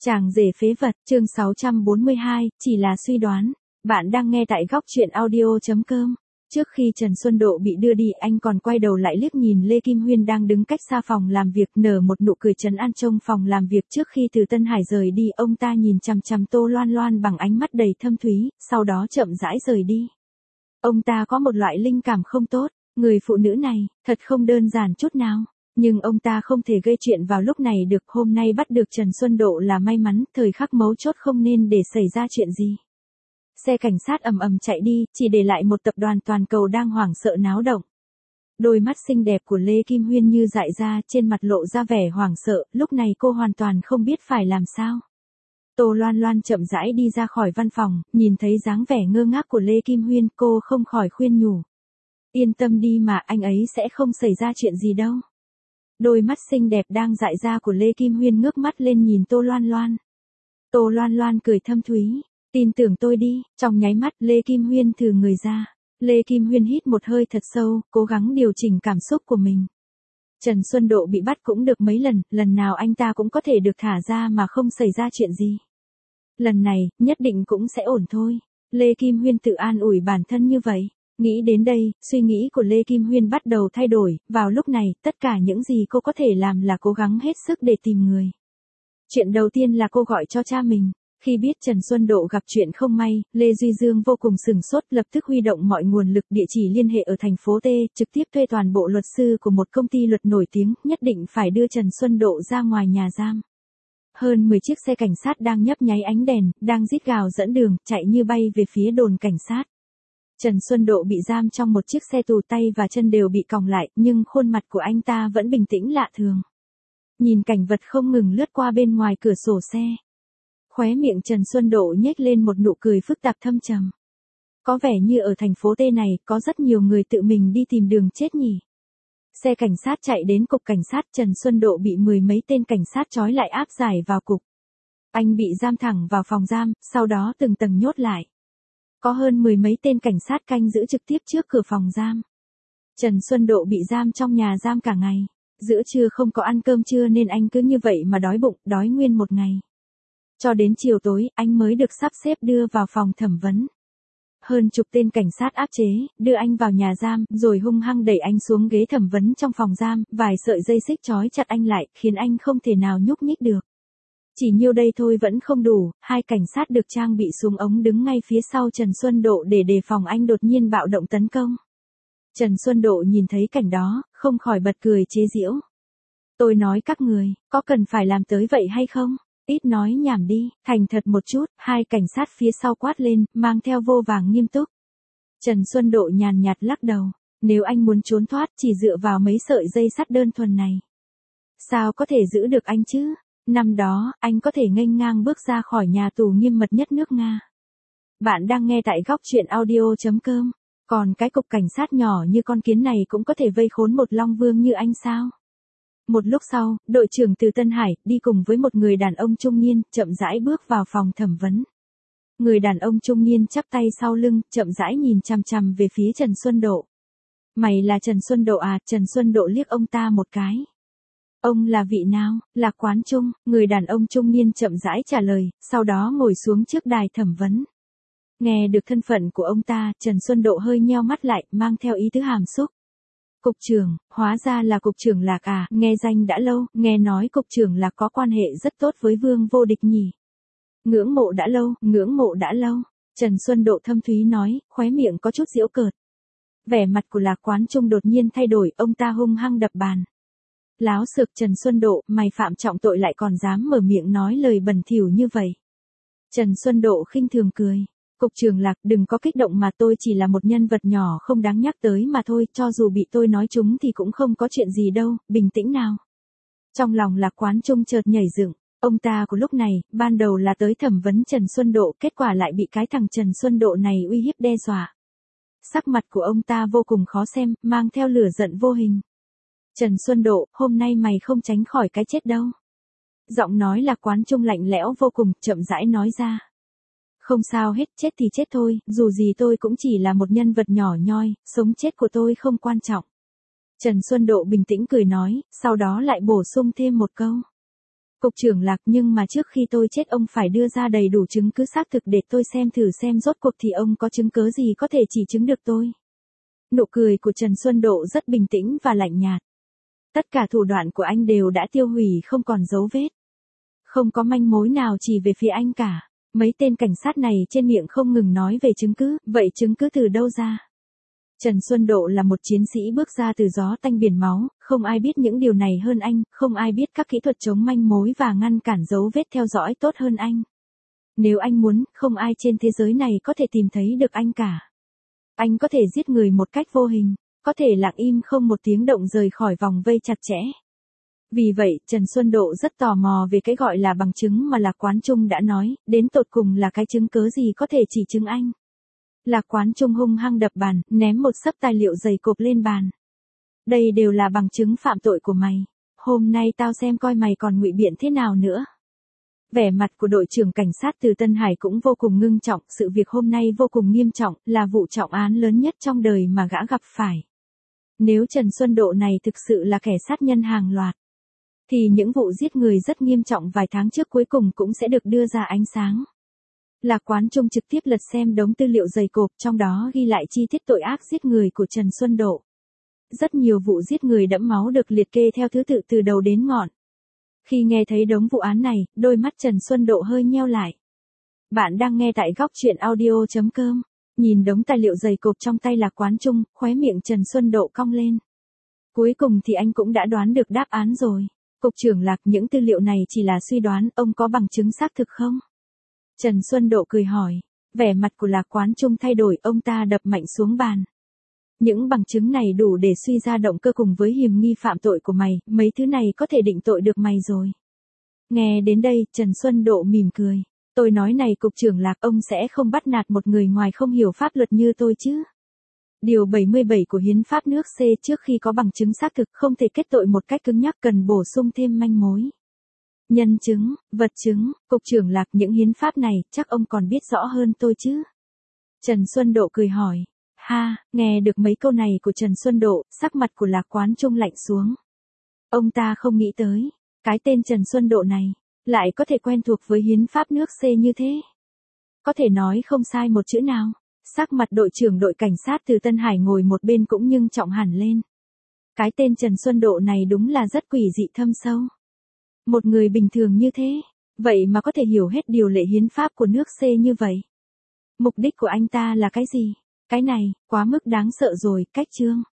Chàng rể phế vật, chương 642, chỉ là suy đoán. Bạn đang nghe tại góc truyện audio.com. Trước khi Trần Xuân Độ bị đưa đi, anh còn quay đầu lại liếc nhìn Lê Kim Huyên đang đứng cách xa phòng làm việc, nở một nụ cười trấn an trong phòng làm việc. Trước khi từ Tân Hải rời đi, ông ta nhìn chằm chằm Tô Loan Loan bằng ánh mắt đầy thâm thúy, sau đó chậm rãi rời đi. Ông ta có một loại linh cảm không tốt, người phụ nữ này, thật không đơn giản chút nào. Nhưng ông ta không thể gây chuyện vào lúc này được. Hôm nay bắt được Trần Xuân Độ là may mắn, thời khắc mấu chốt không nên để xảy ra chuyện gì. Xe cảnh sát ầm ầm chạy đi, chỉ để lại một tập đoàn toàn cầu đang hoảng sợ náo động. Đôi mắt xinh đẹp của Lê Kim Huyên như dại ra, trên mặt lộ ra vẻ hoảng sợ, lúc này cô hoàn toàn không biết phải làm sao. Tô Loan Loan chậm rãi đi ra khỏi văn phòng, nhìn thấy dáng vẻ ngơ ngác của Lê Kim Huyên, cô không khỏi khuyên nhủ. Yên tâm đi mà, anh ấy sẽ không xảy ra chuyện gì đâu. Đôi mắt xinh đẹp đang dại ra của Lê Kim Huyên ngước mắt lên nhìn Tô Loan Loan. Tô Loan Loan cười thâm thúy, tin tưởng tôi đi. Trong nháy mắt, Lê Kim Huyên thừ người ra. Lê Kim Huyên hít một hơi thật sâu, cố gắng điều chỉnh cảm xúc của mình. Trần Xuân Độ bị bắt cũng được mấy lần, lần nào anh ta cũng có thể được thả ra mà không xảy ra chuyện gì. Lần này, nhất định cũng sẽ ổn thôi. Lê Kim Huyên tự an ủi bản thân như vậy. Nghĩ đến đây, suy nghĩ của Lê Kim Huyên bắt đầu thay đổi. Vào lúc này, tất cả những gì cô có thể làm là cố gắng hết sức để tìm người. Chuyện đầu tiên là cô gọi cho cha mình. Khi biết Trần Xuân Độ gặp chuyện không may, Lê Duy Dương vô cùng sửng sốt, lập tức huy động mọi nguồn lực, địa chỉ liên hệ ở thành phố T, trực tiếp thuê toàn bộ luật sư của một công ty luật nổi tiếng, nhất định phải đưa Trần Xuân Độ ra ngoài nhà giam. Hơn 10 chiếc xe cảnh sát đang nhấp nháy ánh đèn, đang rít gào dẫn đường, chạy như bay về phía đồn cảnh sát. Trần Xuân Độ bị giam trong một chiếc xe tù, tay và chân đều bị còng lại, nhưng khuôn mặt của anh ta vẫn bình tĩnh lạ thường. Nhìn cảnh vật không ngừng lướt qua bên ngoài cửa sổ xe. Khóe miệng Trần Xuân Độ nhếch lên một nụ cười phức tạp thâm trầm. Có vẻ như ở thành phố T này, có rất nhiều người tự mình đi tìm đường chết nhỉ. Xe cảnh sát chạy đến cục cảnh sát, Trần Xuân Độ bị mười mấy tên cảnh sát trói lại áp giải vào cục. Anh bị giam thẳng vào phòng giam, sau đó từng tầng nhốt lại. Có hơn mười mấy tên cảnh sát canh giữ trực tiếp trước cửa phòng giam. Trần Xuân Độ bị giam trong nhà giam cả ngày. Giữa trưa không có ăn cơm trưa nên anh cứ như vậy mà đói bụng, đói nguyên một ngày. Cho đến chiều tối, anh mới được sắp xếp đưa vào phòng thẩm vấn. Hơn chục tên cảnh sát áp chế, đưa anh vào nhà giam, rồi hung hăng đẩy anh xuống ghế thẩm vấn trong phòng giam, vài sợi dây xích trói chặt anh lại, khiến anh không thể nào nhúc nhích được. Chỉ nhiêu đây thôi vẫn không đủ, hai cảnh sát được trang bị súng ống đứng ngay phía sau Trần Xuân Độ để đề phòng anh đột nhiên bạo động tấn công. Trần Xuân Độ nhìn thấy cảnh đó, không khỏi bật cười chế giễu. Tôi nói các người, có cần phải làm tới vậy hay không? Ít nói nhảm đi, thành thật một chút, hai cảnh sát phía sau quát lên, mang theo vô vàng nghiêm túc. Trần Xuân Độ nhàn nhạt lắc đầu, nếu anh muốn trốn thoát chỉ dựa vào mấy sợi dây sắt đơn thuần này. Sao có thể giữ được anh chứ? Năm đó, anh có thể nghênh ngang bước ra khỏi nhà tù nghiêm mật nhất nước Nga. Bạn đang nghe tại góc truyện audio.com. Còn cái cục cảnh sát nhỏ như con kiến này cũng có thể vây khốn một long vương như anh sao? Một lúc sau, đội trưởng từ Tân Hải, đi cùng với một người đàn ông trung niên, chậm rãi bước vào phòng thẩm vấn. Người đàn ông trung niên chắp tay sau lưng, chậm rãi nhìn chằm chằm về phía Trần Xuân Độ. Mày là Trần Xuân Độ à? Trần Xuân Độ liếc ông ta một cái. Ông là vị nào? Lạc Quán Trung, người đàn ông trung niên chậm rãi trả lời, sau đó ngồi xuống trước đài thẩm vấn. Nghe được thân phận của ông ta, Trần Xuân Độ hơi nheo mắt lại, mang theo ý tứ hàm xúc. Cục trưởng, hóa ra là cục trưởng Lạc à, nghe danh đã lâu, nghe nói cục trưởng Lạc có quan hệ rất tốt với Vương Vô Địch nhỉ. Ngưỡng mộ đã lâu, ngưỡng mộ đã lâu. Trần Xuân Độ thâm thúy nói, khóe miệng có chút giễu cợt. Vẻ mặt của Lạc Quán Trung đột nhiên thay đổi, ông ta hung hăng đập bàn. Láo xược. Trần Xuân Độ, mày phạm trọng tội lại còn dám mở miệng nói lời bẩn thỉu như vậy. Trần Xuân Độ khinh thường cười. Cục trưởng Lạc, đừng có kích động mà, tôi chỉ là một nhân vật nhỏ không đáng nhắc tới mà thôi, cho dù bị tôi nói trúng thì cũng không có chuyện gì đâu, bình tĩnh nào. Trong lòng Lạc Quán Trung chợt nhảy dựng, ông ta của lúc này, ban đầu là tới thẩm vấn Trần Xuân Độ, kết quả lại bị cái thằng Trần Xuân Độ này uy hiếp đe dọa. Sắc mặt của ông ta vô cùng khó xem, mang theo lửa giận vô hình. Trần Xuân Độ, hôm nay mày không tránh khỏi cái chết đâu. Giọng nói Lạc Quán Trung lạnh lẽo vô cùng, chậm rãi nói ra. Không sao hết, chết thì chết thôi, dù gì tôi cũng chỉ là một nhân vật nhỏ nhoi, sống chết của tôi không quan trọng. Trần Xuân Độ bình tĩnh cười nói, sau đó lại bổ sung thêm một câu. Cục trưởng Lạc, nhưng mà trước khi tôi chết ông phải đưa ra đầy đủ chứng cứ xác thực để tôi xem thử xem rốt cuộc thì ông có chứng cứ gì có thể chỉ chứng được tôi. Nụ cười của Trần Xuân Độ rất bình tĩnh và lạnh nhạt. Tất cả thủ đoạn của anh đều đã tiêu hủy không còn dấu vết. Không có manh mối nào chỉ về phía anh cả. Mấy tên cảnh sát này trên miệng không ngừng nói về chứng cứ, vậy chứng cứ từ đâu ra? Trần Xuân Độ là một chiến sĩ bước ra từ gió tanh biển máu, không ai biết những điều này hơn anh, không ai biết các kỹ thuật chống manh mối và ngăn cản dấu vết theo dõi tốt hơn anh. Nếu anh muốn, không ai trên thế giới này có thể tìm thấy được anh cả. Anh có thể giết người một cách vô hình, có thể lặng im không một tiếng động rời khỏi vòng vây chặt chẽ. Vì vậy, Trần Xuân Độ rất tò mò về cái gọi là bằng chứng mà Lạc Quán Trung đã nói, đến tột cùng là cái chứng cứ gì có thể chỉ chứng anh. Lạc Quán Trung hung hăng đập bàn, ném một xấp tài liệu dày cộp lên bàn. Đây đều là bằng chứng phạm tội của mày. Hôm nay tao xem coi mày còn ngụy biện thế nào nữa. Vẻ mặt của đội trưởng cảnh sát từ Tân Hải cũng vô cùng ngưng trọng, sự việc hôm nay vô cùng nghiêm trọng, là vụ trọng án lớn nhất trong đời mà gã gặp phải. Nếu Trần Xuân Độ này thực sự là kẻ sát nhân hàng loạt, thì những vụ giết người rất nghiêm trọng vài tháng trước cuối cùng cũng sẽ được đưa ra ánh sáng. Lạc Quán Trung trực tiếp lật xem đống tư liệu dày cộp, trong đó ghi lại chi tiết tội ác giết người của Trần Xuân Độ. Rất nhiều vụ giết người đẫm máu được liệt kê theo thứ tự từ đầu đến ngọn. Khi nghe thấy đống vụ án này, đôi mắt Trần Xuân Độ hơi nheo lại. Bạn đang nghe tại góc truyện audio.com. Nhìn đống tài liệu dày cộp trong tay Lạc Quán Trung, khóe miệng Trần Xuân Độ cong lên. Cuối cùng thì anh cũng đã đoán được đáp án rồi. Cục trưởng Lạc, những tư liệu này chỉ là suy đoán, ông có bằng chứng xác thực không? Trần Xuân Độ cười hỏi. Vẻ mặt của Lạc Quán Trung thay đổi, ông ta đập mạnh xuống bàn. Những bằng chứng này đủ để suy ra động cơ cùng với hiểm nghi phạm tội của mày, mấy thứ này có thể định tội được mày rồi. Nghe đến đây, Trần Xuân Độ mỉm cười. Tôi nói này Cục trưởng Lạc, ông sẽ không bắt nạt một người ngoài không hiểu pháp luật như tôi chứ. Điều 77 của Hiến pháp nước C, trước khi có bằng chứng xác thực không thể kết tội một cách cứng nhắc, cần bổ sung thêm manh mối. Nhân chứng, vật chứng, Cục trưởng Lạc, những hiến pháp này, chắc ông còn biết rõ hơn tôi chứ. Trần Xuân Độ cười hỏi. Ha, nghe được mấy câu này của Trần Xuân Độ, sắc mặt của Lạc Quán Trung lạnh xuống. Ông ta không nghĩ tới, cái tên Trần Xuân Độ này, lại có thể quen thuộc với hiến pháp nước C như thế. Có thể nói không sai một chữ nào. Sắc mặt đội trưởng đội cảnh sát từ Tân Hải ngồi một bên cũng ngưng trọng hẳn lên. Cái tên Trần Xuân Độ này đúng là rất quỷ dị thâm sâu. Một người bình thường như thế, vậy mà có thể hiểu hết điều lệ hiến pháp của nước C như vậy. Mục đích của anh ta là cái gì? Cái này, quá mức đáng sợ rồi, cách chương.